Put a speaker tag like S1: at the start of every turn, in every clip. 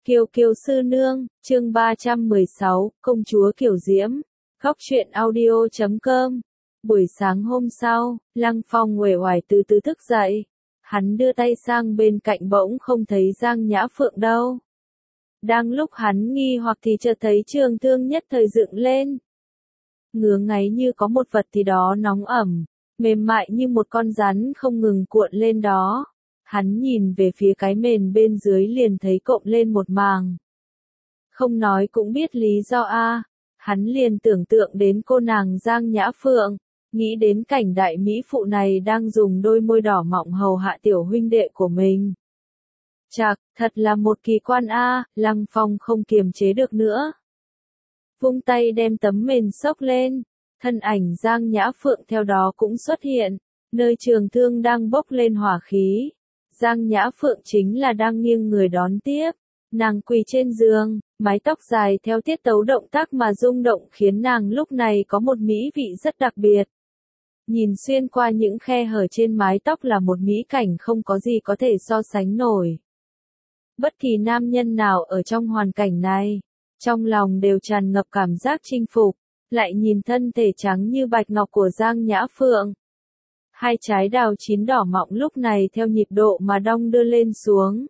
S1: Kiều Kiều sư nương, chương 316, công chúa Kiều Diễm. Góc truyện audio.com. Buổi sáng hôm sau, Lăng Phong uể oải từ từ thức dậy. Hắn đưa tay sang bên cạnh bỗng không thấy Giang Nhã Phượng đâu. Đang lúc hắn nghi hoặc thì chợt thấy Trường Thương nhất thời dựng lên. Ngứa ngáy như có một vật gì đó nóng ẩm, mềm mại như một con rắn không ngừng cuộn lên đó. Hắn nhìn về phía cái mền bên dưới liền thấy cộm lên một màng. Không nói cũng biết lý do a. Hắn liền tưởng tượng đến cô nàng Giang Nhã Phượng, nghĩ đến cảnh đại mỹ phụ này đang dùng đôi môi đỏ mọng hầu hạ tiểu huynh đệ của mình. Chạc, thật là một kỳ quan a, Lăng Phong không kiềm chế được nữa. Vung tay đem tấm mền xốc lên, thân ảnh Giang Nhã Phượng theo đó cũng xuất hiện, nơi Trường Thương đang bốc lên hỏa khí. Giang Nhã Phượng chính là đang nghiêng người đón tiếp, nàng quỳ trên giường, mái tóc dài theo tiết tấu động tác mà rung động khiến nàng lúc này có một mỹ vị rất đặc biệt. Nhìn xuyên qua những khe hở trên mái tóc là một mỹ cảnh không có gì có thể so sánh nổi. Bất kỳ nam nhân nào ở trong hoàn cảnh này, trong lòng đều tràn ngập cảm giác chinh phục, lại nhìn thân thể trắng như bạch ngọc của Giang Nhã Phượng. Hai trái đào chín đỏ mọng lúc này theo nhịp độ mà đong đưa lên xuống.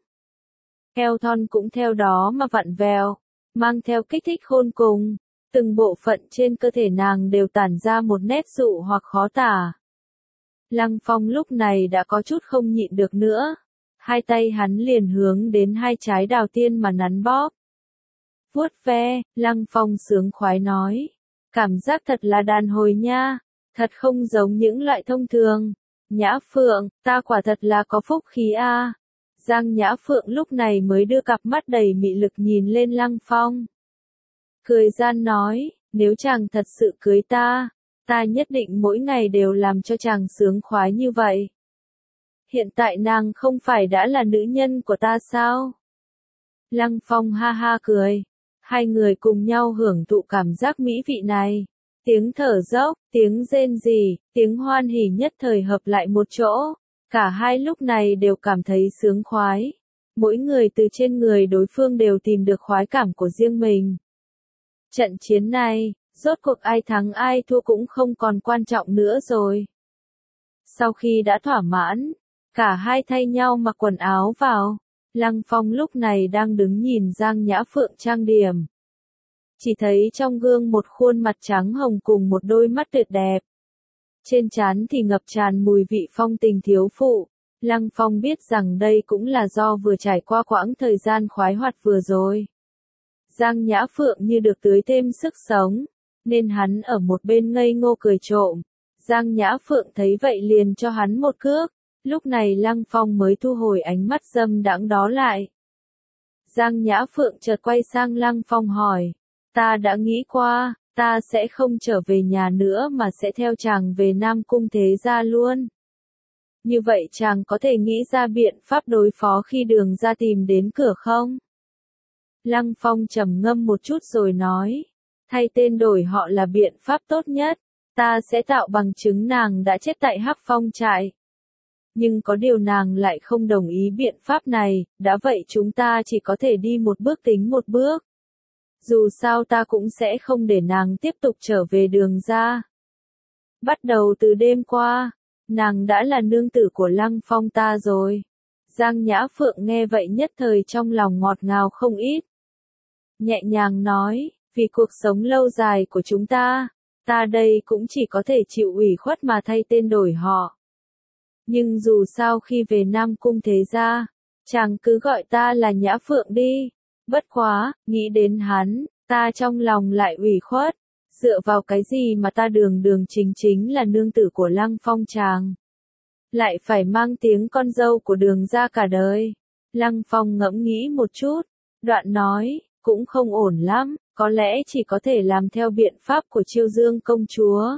S1: Eo thon cũng theo đó mà vặn vẹo, mang theo kích thích khôn cùng. Từng bộ phận trên cơ thể nàng đều tản ra một nét dụ hoặc khó tả. Lăng Phong lúc này đã có chút không nhịn được nữa. Hai tay hắn liền hướng đến hai trái đào tiên mà nắn bóp. Vuốt ve, Lăng Phong sướng khoái nói. Cảm giác thật là đàn hồi nha. Thật không giống những loại thông thường. Nhã Phượng, ta quả thật là có phúc khí a. Giang Nhã Phượng lúc này mới đưa cặp mắt đầy mị lực nhìn lên Lăng Phong. Cười gian nói, nếu chàng thật sự cưới ta nhất định mỗi ngày đều làm cho chàng sướng khoái như vậy. Hiện tại nàng không phải đã là nữ nhân của ta sao? Lăng Phong ha ha cười. Hai người cùng nhau hưởng thụ cảm giác mỹ vị này. Tiếng thở dốc, tiếng rên rỉ, tiếng hoan hỉ nhất thời hợp lại một chỗ. Cả hai lúc này đều cảm thấy sướng khoái. Mỗi người từ trên người đối phương đều tìm được khoái cảm của riêng mình. Trận chiến này, rốt cuộc ai thắng ai thua cũng không còn quan trọng nữa rồi. Sau khi đã thỏa mãn, cả hai thay nhau mặc quần áo vào. Lăng Phong lúc này đang đứng nhìn Giang Nhã Phượng trang điểm. Chỉ thấy trong gương một khuôn mặt trắng hồng cùng một đôi mắt tuyệt đẹp. Trên trán thì ngập tràn mùi vị phong tình thiếu phụ. Lăng Phong biết rằng đây cũng là do vừa trải qua quãng thời gian khoái hoạt vừa rồi. Giang Nhã Phượng như được tưới thêm sức sống, nên hắn ở một bên ngây ngô cười trộm. Giang Nhã Phượng thấy vậy liền cho hắn một cước. Lúc này Lăng Phong mới thu hồi ánh mắt dâm đãng đó lại. Giang Nhã Phượng chợt quay sang Lăng Phong hỏi. Ta đã nghĩ qua, ta sẽ không trở về nhà nữa mà sẽ theo chàng về Nam Cung Thế Gia luôn. Như vậy chàng có thể nghĩ ra biện pháp đối phó khi Đường Ra tìm đến cửa không? Lăng Phong trầm ngâm một chút rồi nói. Thay tên đổi họ là biện pháp tốt nhất. Ta sẽ tạo bằng chứng nàng đã chết tại Hắc Phong trại. Nhưng có điều nàng lại không đồng ý biện pháp này, đã vậy chúng ta chỉ có thể đi một bước tính một bước. Dù sao ta cũng sẽ không để nàng tiếp tục trở về Đường Ra. Bắt đầu từ đêm qua, nàng đã là nương tử của Lăng Phong ta rồi. Giang Nhã Phượng nghe vậy nhất thời trong lòng ngọt ngào không ít. Nhẹ nhàng nói, vì cuộc sống lâu dài của chúng ta đây cũng chỉ có thể chịu ủy khuất mà thay tên đổi họ. Nhưng dù sao khi về Nam Cung Thế Gia, chàng cứ gọi ta là Nhã Phượng đi. Bất quá, nghĩ đến hắn, ta trong lòng lại ủy khuất. Dựa vào cái gì mà ta đường đường chính chính là nương tử của Lăng Phong chàng. Lại phải mang tiếng con dâu của Đường Ra cả đời. Lăng Phong ngẫm nghĩ một chút, đoạn nói, cũng không ổn lắm, có lẽ chỉ có thể làm theo biện pháp của Chiêu Dương công chúa.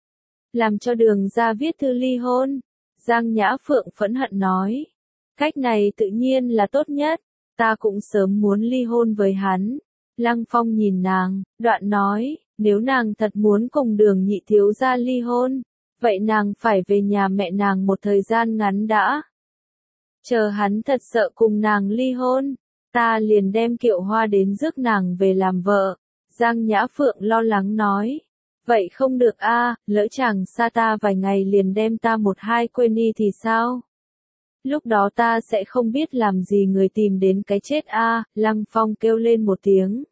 S1: Làm cho Đường Ra viết thư ly hôn. Giang Nhã Phượng phẫn hận nói. Cách này tự nhiên là tốt nhất, ta cũng sớm muốn ly hôn với hắn. Lăng Phong nhìn nàng, đoạn nói, nếu nàng thật muốn cùng Đường nhị thiếu gia ly hôn, vậy nàng phải về nhà mẹ nàng một thời gian ngắn đã. Chờ hắn thật sợ cùng nàng ly hôn, ta liền đem Kiệu Hoa đến rước nàng về làm vợ. Giang Nhã Phượng lo lắng nói. Vậy không được a, lỡ chàng xa ta vài ngày liền đem ta một hai quên đi thì sao? Lúc đó ta sẽ không biết làm gì người tìm đến cái chết a. Lăng Phong kêu lên một tiếng.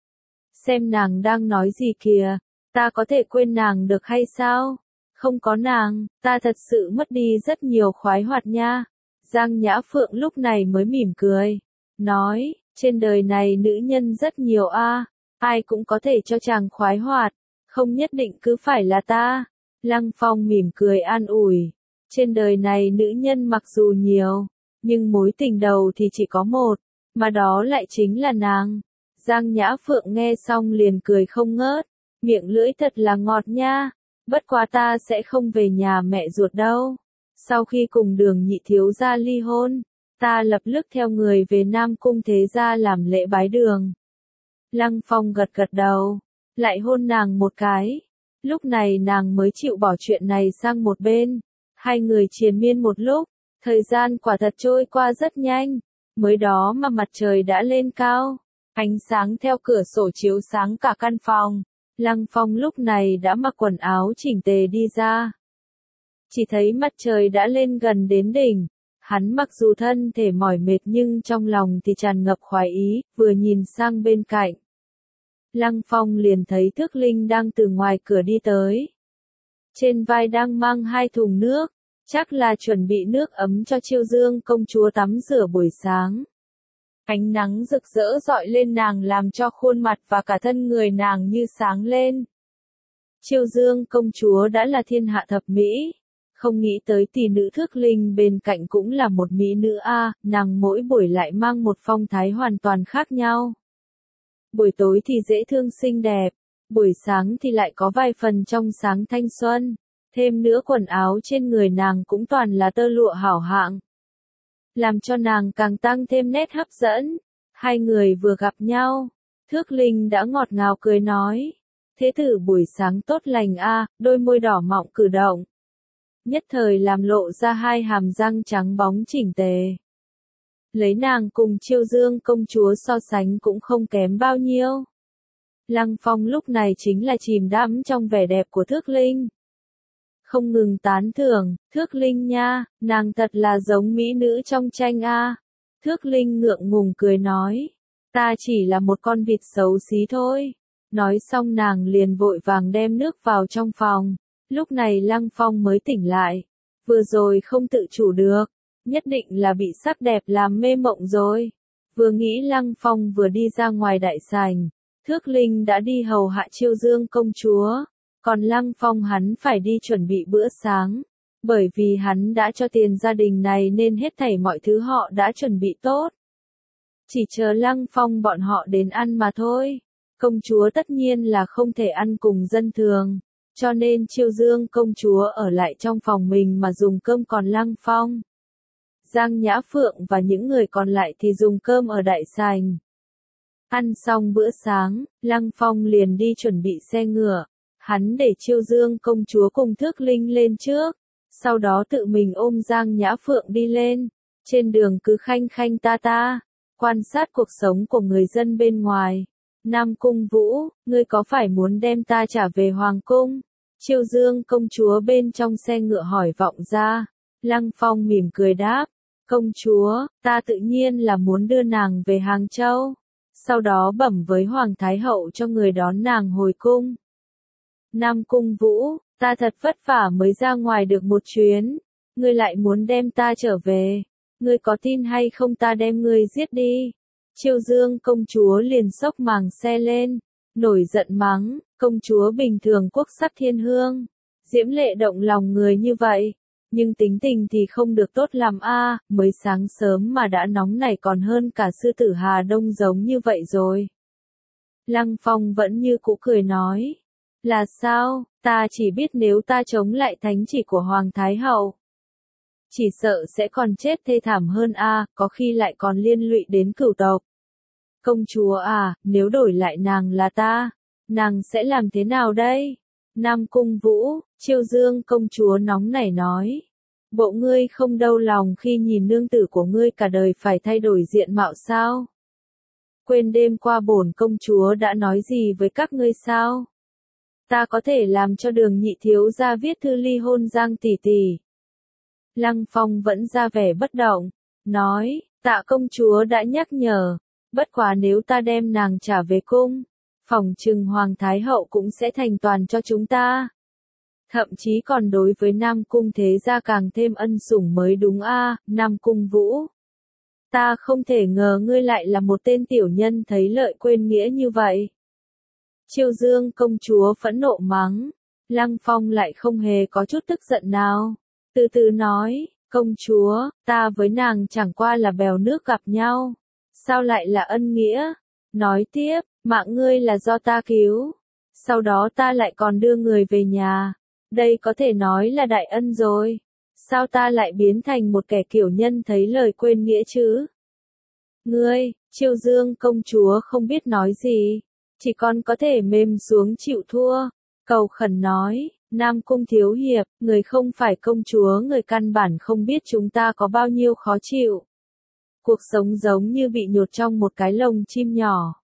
S1: Xem nàng đang nói gì kìa, ta có thể quên nàng được hay sao? Không có nàng, ta thật sự mất đi rất nhiều khoái hoạt nha. Giang Nhã Phượng lúc này mới mỉm cười, nói, trên đời này nữ nhân rất nhiều a, ai cũng có thể cho chàng khoái hoạt, không nhất định cứ phải là ta. Lăng Phong mỉm cười an ủi, trên đời này nữ nhân mặc dù nhiều, nhưng mối tình đầu thì chỉ có một, mà đó lại chính là nàng. Giang Nhã Phượng nghe xong liền cười không ngớt, miệng lưỡi thật là ngọt nha, bất quá ta sẽ không về nhà mẹ ruột đâu. Sau khi cùng Đường nhị thiếu gia ly hôn, ta lập tức theo người về Nam Cung thế gia làm lễ bái đường. Lăng Phong gật gật đầu, lại hôn nàng một cái. Lúc này nàng mới chịu bỏ chuyện này sang một bên. Hai người triền miên một lúc, thời gian quả thật trôi qua rất nhanh. Mới đó mà mặt trời đã lên cao, ánh sáng theo cửa sổ chiếu sáng cả căn phòng. Lăng Phong lúc này đã mặc quần áo chỉnh tề đi ra. Chỉ thấy mặt trời đã lên gần đến đỉnh. Hắn mặc dù thân thể mỏi mệt nhưng trong lòng thì tràn ngập khoái ý, vừa nhìn sang bên cạnh. Lăng Phong liền thấy Thước Linh đang từ ngoài cửa đi tới. Trên vai đang mang hai thùng nước, chắc là chuẩn bị nước ấm cho Chiêu Dương công chúa tắm rửa buổi sáng. Ánh nắng rực rỡ rọi lên nàng làm cho khuôn mặt và cả thân người nàng như sáng lên. Chiêu Dương công chúa đã là thiên hạ thập mỹ, không nghĩ tới tỷ nữ Thước Linh bên cạnh cũng là một mỹ nữ a, nàng mỗi buổi lại mang một phong thái hoàn toàn khác nhau. Buổi tối thì dễ thương xinh đẹp, buổi sáng thì lại có vài phần trong sáng thanh xuân, thêm nữa quần áo trên người nàng cũng toàn là tơ lụa hảo hạng, làm cho nàng càng tăng thêm nét hấp dẫn. Hai người vừa gặp nhau, Thước Linh đã ngọt ngào cười nói, thế tử buổi sáng tốt lành a, đôi môi đỏ mọng cử động, nhất thời làm lộ ra hai hàm răng trắng bóng chỉnh tề. Lấy nàng cùng Chiêu Dương công chúa so sánh cũng không kém bao nhiêu. Lăng Phong lúc này chính là chìm đắm trong vẻ đẹp của Thước Linh. Không ngừng tán thưởng, Thước Linh nha, nàng thật là giống mỹ nữ trong tranh a. Thước Linh ngượng ngùng cười nói, ta chỉ là một con vịt xấu xí thôi. Nói xong nàng liền vội vàng đem nước vào trong phòng. Lúc này Lăng Phong mới tỉnh lại, vừa rồi không tự chủ được, nhất định là bị sắc đẹp làm mê mộng rồi. Vừa nghĩ Lăng Phong vừa đi ra ngoài đại sảnh, Thước Linh đã đi hầu hạ Chiêu Dương công chúa, còn Lăng Phong hắn phải đi chuẩn bị bữa sáng, bởi vì hắn đã cho tiền gia đình này nên hết thảy mọi thứ họ đã chuẩn bị tốt. Chỉ chờ Lăng Phong bọn họ đến ăn mà thôi. Công chúa tất nhiên là không thể ăn cùng dân thường, cho nên Chiêu Dương công chúa ở lại trong phòng mình mà dùng cơm, còn Lăng Phong, Giang Nhã Phượng và những người còn lại thì dùng cơm ở đại sảnh. Ăn xong bữa sáng, Lăng Phong liền đi chuẩn bị xe ngựa. Hắn để Chiêu Dương công chúa cùng Thước Linh lên trước, sau đó tự mình ôm Giang Nhã Phượng đi lên. Trên đường cứ khanh khanh ta ta, quan sát cuộc sống của người dân bên ngoài. Nam Cung Vũ, ngươi có phải muốn đem ta trả về Hoàng Cung? Chiêu Dương công chúa bên trong xe ngựa hỏi vọng ra. Lăng Phong mỉm cười đáp, công chúa, ta tự nhiên là muốn đưa nàng về Hàng Châu, sau đó bẩm với Hoàng Thái Hậu cho người đón nàng hồi cung. Nam Cung Vũ, ta thật vất vả mới ra ngoài được một chuyến, ngươi lại muốn đem ta trở về, ngươi có tin hay không ta đem ngươi giết đi. Chiêu Dương công chúa liền xốc màng xe lên, nổi giận mắng, công chúa bình thường quốc sắc thiên hương, diễm lệ động lòng người như vậy, nhưng tính tình thì không được tốt lắm a, mới sáng sớm mà đã nóng nảy còn hơn cả sư tử Hà Đông giống như vậy rồi. Lăng Phong vẫn như cũ cười nói, là sao, ta chỉ biết nếu ta chống lại thánh chỉ của Hoàng Thái Hậu, chỉ sợ sẽ còn chết thê thảm hơn a, có khi lại còn liên lụy đến cửu tộc. Công chúa à, nếu đổi lại nàng là ta, nàng sẽ làm thế nào đây? Nam Cung Vũ, Chiêu Dương công chúa nóng nảy nói, bộ ngươi không đau lòng khi nhìn nương tử của ngươi cả đời phải thay đổi diện mạo sao? Quên đêm qua bổn công chúa đã nói gì với các ngươi sao? Ta có thể làm cho Đường nhị thiếu gia viết thư ly hôn Giang tỷ tỷ. Lăng Phong vẫn ra vẻ bất động, nói, Tạ công chúa đã nhắc nhở, bất quá nếu ta đem nàng trả về cung, phỏng chừng Hoàng Thái Hậu cũng sẽ thành toàn cho chúng ta. Thậm chí còn đối với Nam Cung thế gia càng thêm ân sủng mới đúng a, Nam Cung Vũ. Ta không thể ngờ ngươi lại là một tên tiểu nhân thấy lợi quên nghĩa như vậy. Chiêu Dương công chúa phẫn nộ mắng, Lăng Phong lại không hề có chút tức giận nào. Từ từ nói, công chúa, ta với nàng chẳng qua là bèo nước gặp nhau. Sao lại là ân nghĩa? Nói tiếp, mạng ngươi là do ta cứu. Sau đó ta lại còn đưa người về nhà. Đây có thể nói là đại ân rồi. Sao ta lại biến thành một kẻ kiểu nhân thấy lời quên nghĩa chứ? Ngươi, Chiêu Dương công chúa không biết nói gì. Chỉ còn có thể mềm xuống chịu thua. Cầu khẩn nói, Nam Cung thiếu hiệp, người không phải công chúa, người căn bản không biết chúng ta có bao nhiêu khó chịu. Cuộc sống giống như bị nhốt trong một cái lồng chim nhỏ.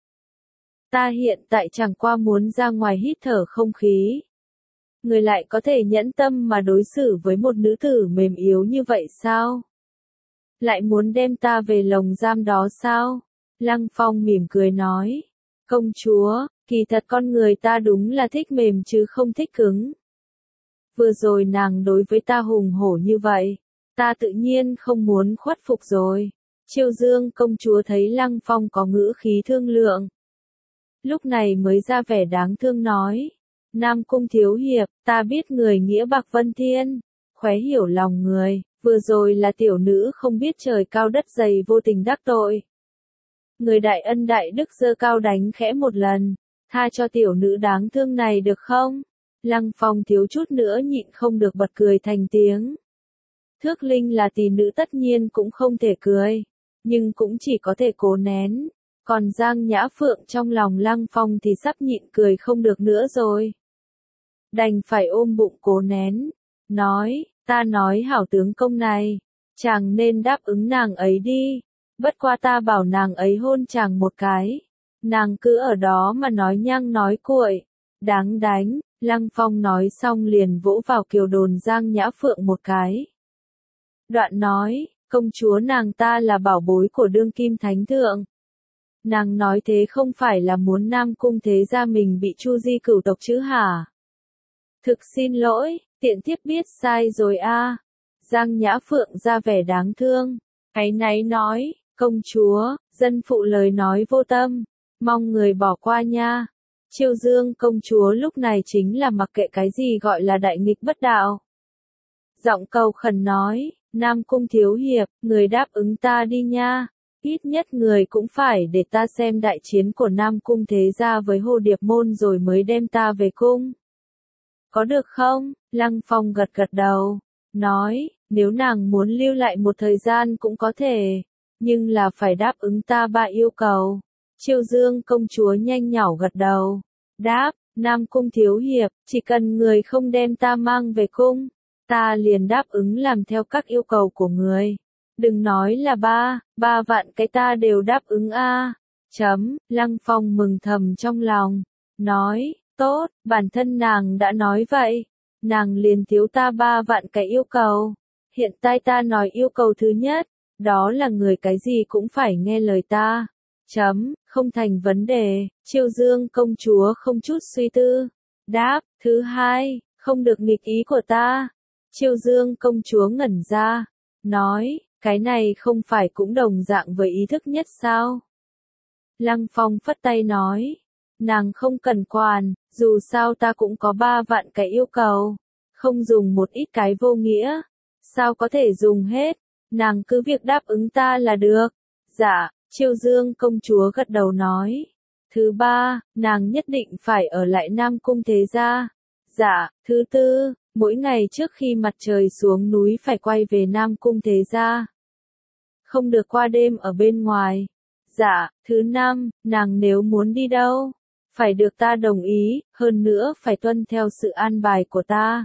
S1: Ta hiện tại chẳng qua muốn ra ngoài hít thở không khí. Người lại có thể nhẫn tâm mà đối xử với một nữ tử mềm yếu như vậy sao? Lại muốn đem ta về lồng giam đó sao? Lăng Phong mỉm cười nói. Công chúa, kỳ thật con người ta đúng là thích mềm chứ không thích cứng. Vừa rồi nàng đối với ta hùng hổ như vậy, ta tự nhiên không muốn khuất phục rồi. Chiêu Dương công chúa thấy Lăng Phong có ngữ khí thương lượng. Lúc này mới ra vẻ đáng thương nói. Nam Cung thiếu hiệp, ta biết người nghĩa bạc vân thiên, khóe hiểu lòng người, vừa rồi là tiểu nữ không biết trời cao đất dày vô tình đắc tội. Người đại ân đại đức giơ cao đánh khẽ một lần, tha cho tiểu nữ đáng thương này được không? Lăng Phong thiếu chút nữa nhịn không được bật cười thành tiếng. Thước Linh là tỷ nữ tất nhiên cũng không thể cười, nhưng cũng chỉ có thể cố nén. Còn Giang Nhã Phượng trong lòng Lăng Phong thì sắp nhịn cười không được nữa rồi. Đành phải ôm bụng cố nén, nói, ta nói hảo tướng công này, chàng nên đáp ứng nàng ấy đi, bất qua ta bảo nàng ấy hôn chàng một cái, nàng cứ ở đó mà nói nhăng nói cuội, đáng đánh. Lăng Phong nói xong liền vỗ vào kiều đồn Giang Nhã Phượng một cái. Đoạn nói, công chúa nàng ta là bảo bối của đương kim thánh thượng. Nàng nói thế không phải là muốn Nam Cung thế gia mình bị chu di cửu tộc chứ hả? Thực xin lỗi, tiện thiếp biết sai rồi a. Giang Nhã Phượng ra vẻ đáng thương, áy náy nói, công chúa, dân phụ lời nói vô tâm, mong người bỏ qua nha. Chiêu Dương công chúa lúc này chính là mặc kệ cái gì gọi là đại nghịch bất đạo. Giọng cầu khẩn nói, Nam Cung thiếu hiệp, người đáp ứng ta đi nha. Ít nhất người cũng phải để ta xem đại chiến của Nam Cung thế gia với Hồ Điệp môn rồi mới đem ta về cung. Có được không? Lăng Phong gật gật đầu, nói, nếu nàng muốn lưu lại một thời gian cũng có thể, nhưng là phải đáp ứng ta 3 yêu cầu. Chiêu Dương công chúa nhanh nhỏ gật đầu, đáp, Nam Cung thiếu hiệp, chỉ cần người không đem ta mang về cung, ta liền đáp ứng làm theo các yêu cầu của người. Đừng nói là 3 vạn cái ta đều đáp ứng a. Lăng Phong mừng thầm trong lòng, nói, tốt, bản thân nàng đã nói vậy, nàng liền thiếu ta 3 vạn cái yêu cầu. Hiện tại ta nói yêu cầu thứ nhất, đó là người cái gì cũng phải nghe lời ta. Không thành vấn đề. Chiêu Dương công chúa không chút suy tư, đáp, thứ hai, không được nghịch ý của ta. Chiêu Dương công chúa ngẩn ra, nói, cái này không phải cũng đồng dạng với ý thức nhất sao? Lăng Phong phất tay nói, nàng không cần quản, dù sao ta cũng có 3 vạn cái yêu cầu, không dùng một ít cái vô nghĩa, sao có thể dùng hết, nàng cứ việc đáp ứng ta là được. Dạ, Chiêu Dương công chúa gật đầu nói. Thứ 3, nàng nhất định phải ở lại Nam Cung thế gia. Dạ, thứ 4, mỗi ngày trước khi mặt trời xuống núi phải quay về Nam Cung thế gia. Không được qua đêm ở bên ngoài. Dạ, thứ 5, nàng nếu muốn đi đâu, phải được ta đồng ý, hơn nữa phải tuân theo sự an bài của ta.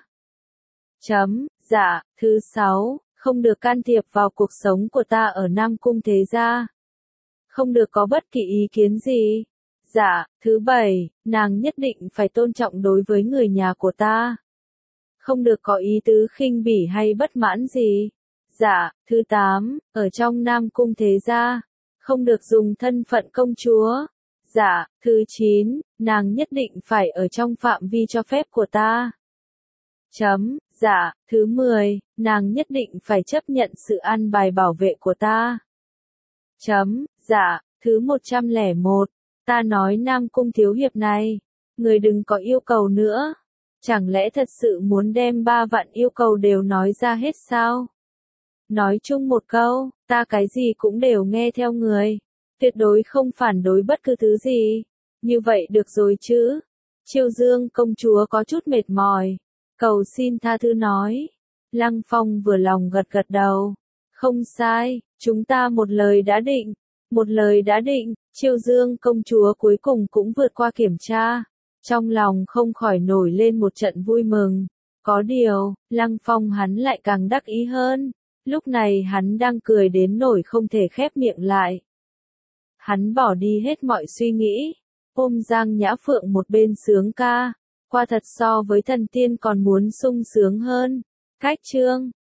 S1: Dạ, thứ 6, không được can thiệp vào cuộc sống của ta ở Nam Cung thế gia. Không được có bất kỳ ý kiến gì. Dạ, thứ bảy, nàng nhất định phải tôn trọng đối với người nhà của ta. Không được có ý tứ khinh bỉ hay bất mãn gì. Dạ, thứ tám, ở trong Nam Cung thế gia, không được dùng thân phận công chúa. Dạ, thứ chín, nàng nhất định phải ở trong phạm vi cho phép của ta. Dạ, thứ 10, nàng nhất định phải chấp nhận sự an bài bảo vệ của ta. Dạ, thứ 101, ta nói Nam Cung thiếu hiệp này, người đừng có yêu cầu nữa. Chẳng lẽ thật sự muốn đem 3 vạn yêu cầu đều nói ra hết sao? Nói chung một câu, ta cái gì cũng đều nghe theo người. Tuyệt đối không phản đối bất cứ thứ gì. Như vậy được rồi chứ? Chiêu Dương công chúa có chút mệt mỏi. Cầu xin tha thứ nói. Lăng Phong vừa lòng gật gật đầu. Không sai, chúng ta một lời đã định. Một lời đã định, Chiêu Dương công chúa cuối cùng cũng vượt qua kiểm tra. Trong lòng không khỏi nổi lên một trận vui mừng. Có điều, Lăng Phong hắn lại càng đắc ý hơn. Lúc này hắn đang cười đến nổi không thể khép miệng lại. Hắn bỏ đi hết mọi suy nghĩ, ôm Giang Nhã Phượng một bên sướng ca, qua thật so với thần tiên còn muốn sung sướng hơn. Cách chương